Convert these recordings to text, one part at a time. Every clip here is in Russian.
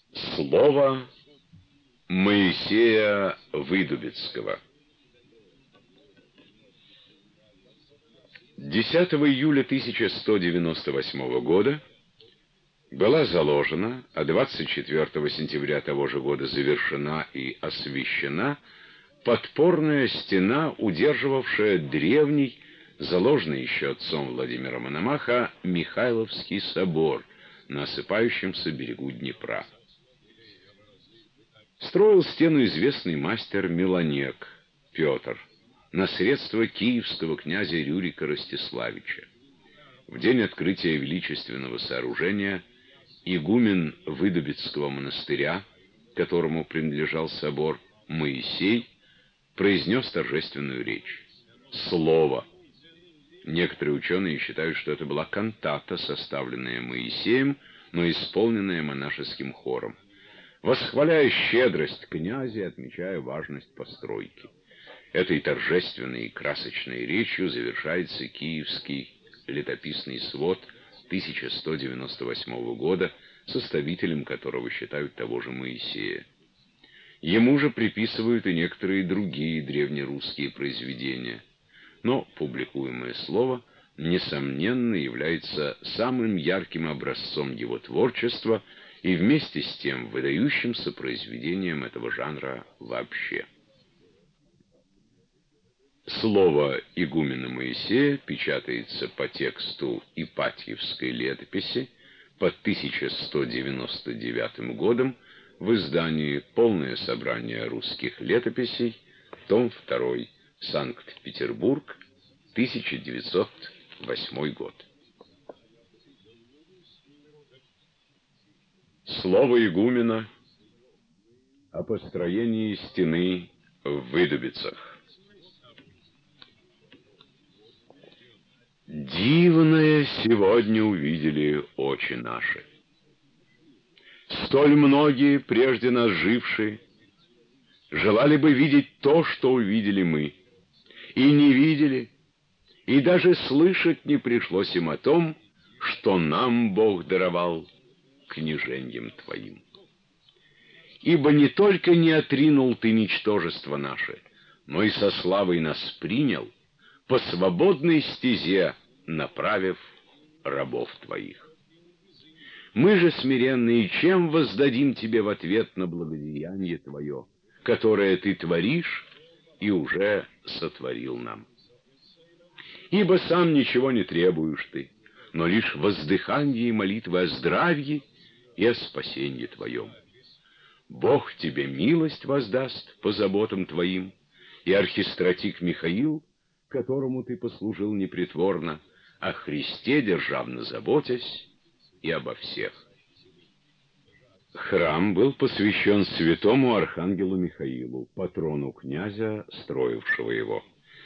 Слово Моисея Выдубицкого. 10 июля 1198 года была заложена, а 24 сентября того же года завершена и освящена подпорная стена, удерживавшая древний, заложенный еще отцом Владимира Мономаха, Михайловский собор на осыпающемся берегу Днепра. Строил стену известный мастер Меланек Петр на средства киевского князя Рюрика Ростиславича. В день открытия величественного сооружения игумен Выдубицкого монастыря, которому принадлежал собор, Моисей, произнес торжественную речь. Слово. Некоторые ученые считают, что это была кантата, составленная Моисеем, но исполненная монашеским хором. Восхваляя щедрость князя и отмечая важность постройки. Этой торжественной и красочной речью завершается киевский летописный свод 1198 года, составителем которого считают того же Моисея. Ему же приписывают и некоторые другие древнерусские произведения, но публикуемое слово, несомненно, является самым ярким образцом его творчества и вместе с тем выдающимся произведением этого жанра вообще. Слово игумена Моисея печатается по тексту Ипатьевской летописи под 1199 годом в издании «Полное собрание русских летописей», том 2, Санкт-Петербург, 1908 год. Слово игумена о построении стены в Выдубицах. Дивное сегодня увидели очи наши. Столь многие, прежде нас жившие, желали бы видеть то, что увидели мы, и не видели, и даже слышать не пришлось им о том, что нам Бог даровал княженьем Твоим. Ибо не только не отринул Ты ничтожество наше, но и со славой нас принял, по свободной стезе направив рабов Твоих. Мы же смиренные, чем воздадим Тебе в ответ на благодеяние Твое, которое Ты творишь и уже сотворил нам? Ибо сам ничего не требуешь Ты, но лишь воздыхание и молитвы о здравии и о спасении Твоем. Бог Тебе милость воздаст по заботам Твоим, и архистратик Михаил, которому Ты послужил непритворно, о Христе державно заботясь и обо всех. Храм был посвящен святому архангелу Михаилу, патрону князя, строившего его.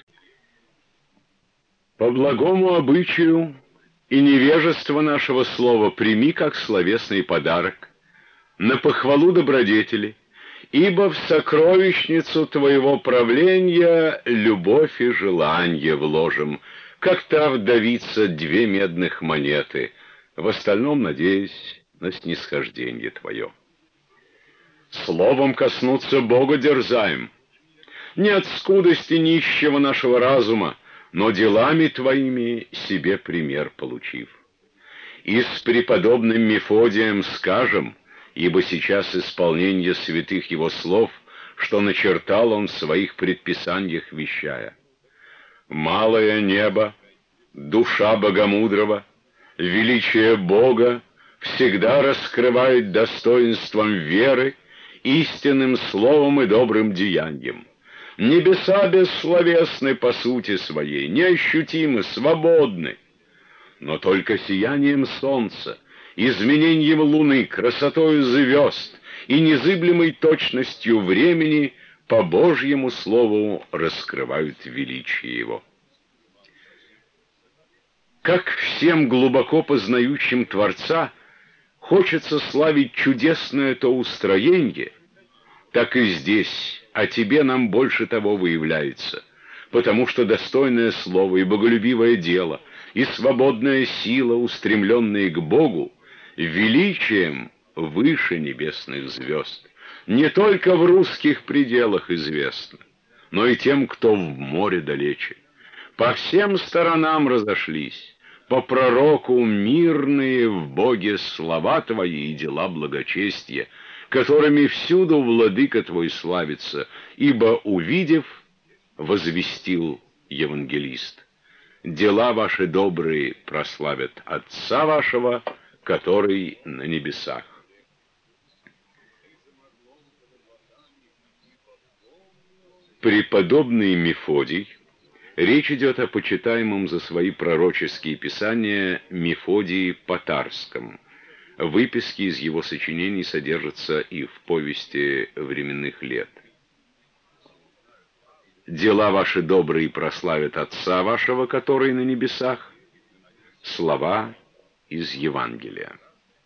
По благому обычаю и невежество нашего слова прими как словесный подарок, на похвалу добродетели, ибо в сокровищницу Твоего правления любовь и желание вложим, как та вдовица 2 медных монеты, в остальном надеясь на снисхождение Твое. Словом коснуться Бога дерзаем, не от скудости нищего нашего разума, но делами Твоими себе пример получив. И с преподобным Мефодием скажем, ибо сейчас исполнение святых его слов, что начертал он в своих предписаниях вещая. Малое небо, душа богомудрого, величие Бога всегда раскрывает достоинством веры, истинным словом и добрым деянием. Небеса бессловесны по сути своей, неощутимы, свободны, но только сиянием солнца, изменением луны, красотою звезд и незыблемой точностью времени по Божьему слову раскрывают величие его. Как всем глубоко познающим Творца хочется славить чудесное то устроение, так и здесь о Тебе нам больше того выявляется, потому что достойное слово и боголюбивое дело, и свободная сила, устремленные к Богу, величием выше небесных звезд, не только в русских пределах известно, но и тем, кто в море далече. По всем сторонам разошлись, по пророку мирные в Боге слова твои и дела благочестия, которыми всюду владыка твой славится, ибо, увидев, возвестил евангелист: дела ваши добрые прославят Отца вашего, который на небесах. Преподобный Мефодий. Речь идет о почитаемом за свои пророческие писания Мефодии Потарском. Выписки из его сочинений содержатся и в повести временных лет. Дела ваши добрые прославят Отца вашего, который на небесах. Слова из Евангелия.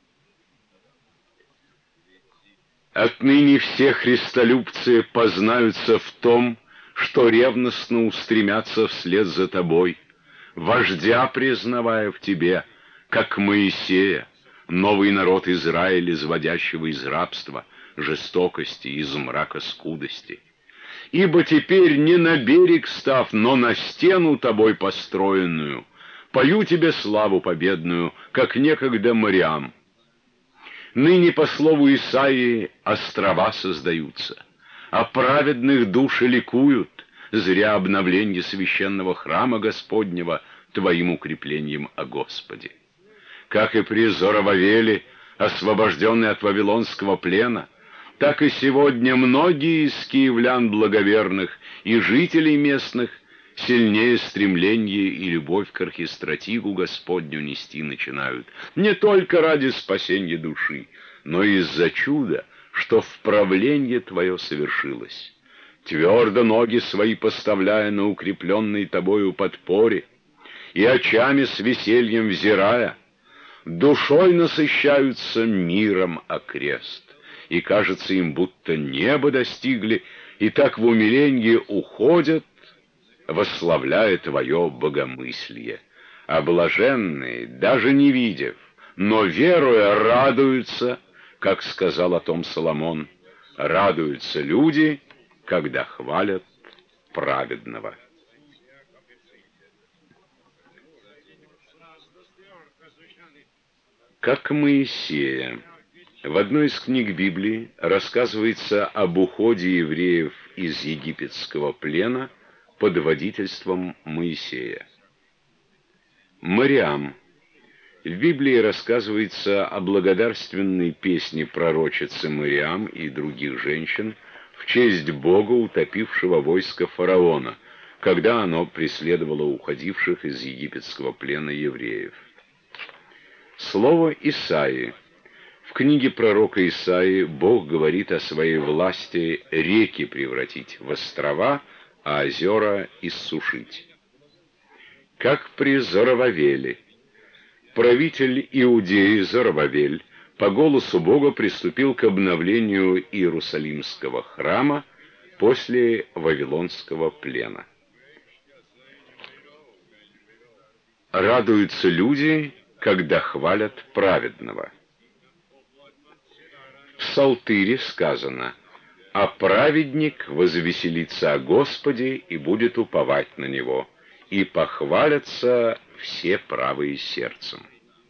Отныне все христолюбцы познаются в том, что ревностно устремятся вслед за тобой, вождя признавая в тебе, как Моисея, новый народ Израиля, изводящего из рабства, жестокости, из мрака скудости. Ибо теперь не на берег став, но на стену тобой построенную, пою тебе славу победную, как некогда морям. Ныне, по слову Исаии, острова создаются, а праведных души ликуют, зря обновление священного храма Господнего твоим укреплением о Господе. Как и при Зоровавеле, освобожденный от вавилонского плена, так и сегодня многие из киевлян благоверных и жителей местных сильнее стремление и любовь к архистратигу Господню нести начинают, не только ради спасения души, но и из-за чуда, что вправление твое совершилось. Твердо ноги свои поставляя на укрепленной тобою подпоре, и очами с весельем взирая, душой насыщаются миром окрест, и кажется им, будто небо достигли, и так в умиленье уходят, восславляя твое богомыслие. А блаженные, даже не видев, но веруя, радуются, как сказал о том Соломон, радуются люди, когда хвалят праведного. Как Моисея. В одной из книг Библии рассказывается об уходе евреев из египетского плена под водительством Моисея. Мириам. В Библии рассказывается о благодарственной песне пророчицы Мириам и других женщин в честь Бога, утопившего войско фараона, когда оно преследовало уходивших из египетского плена евреев. Слово Исаии. В книге пророка Исаии Бог говорит о своей власти реки превратить в острова, а озера иссушить. Как при Зоровавеле. Правитель Иудеи Зоровавель по голосу Бога приступил к обновлению Иерусалимского храма после Вавилонского плена. Радуются люди, когда хвалят праведного. В Псалтыре сказано: «А праведник возвеселится о Господе и будет уповать на Него, и похвалятся все правые сердцем».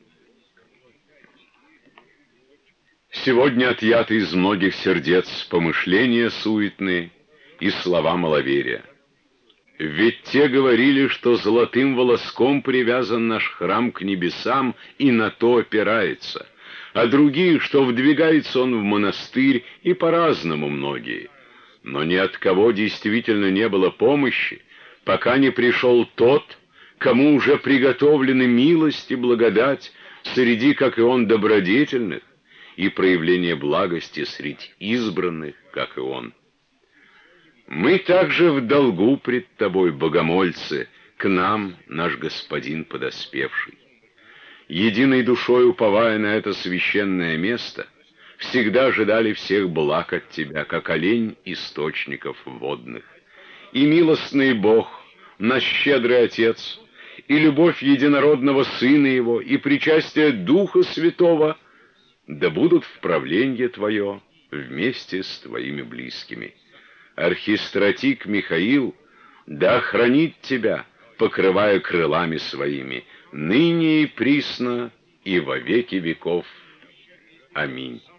Сегодня отъяты из многих сердец помышления суетные и слова маловерия. Ведь те говорили, что золотым волоском привязан наш храм к небесам и на то опирается, а другие, что вдвигается он в монастырь, и по-разному многие. Но ни от кого действительно не было помощи, пока не пришел тот, кому уже приготовлены милость и благодать среди, как и он, добродетельных, и проявление благости среди избранных, как и он. Мы также в долгу пред тобой, богомольцы, к нам наш Господин подоспевший. Единой душой уповая на это священное место, всегда ожидали всех благ от тебя, как олень источников водных. И милостный Бог, наш щедрый Отец, и любовь единородного Сына Его, и причастие Духа Святого да будут в правленье твое вместе с твоими близкими. Архистратик Михаил да хранит тебя, покрывая крылами своими, ныне и присно, и во веки веков. Аминь.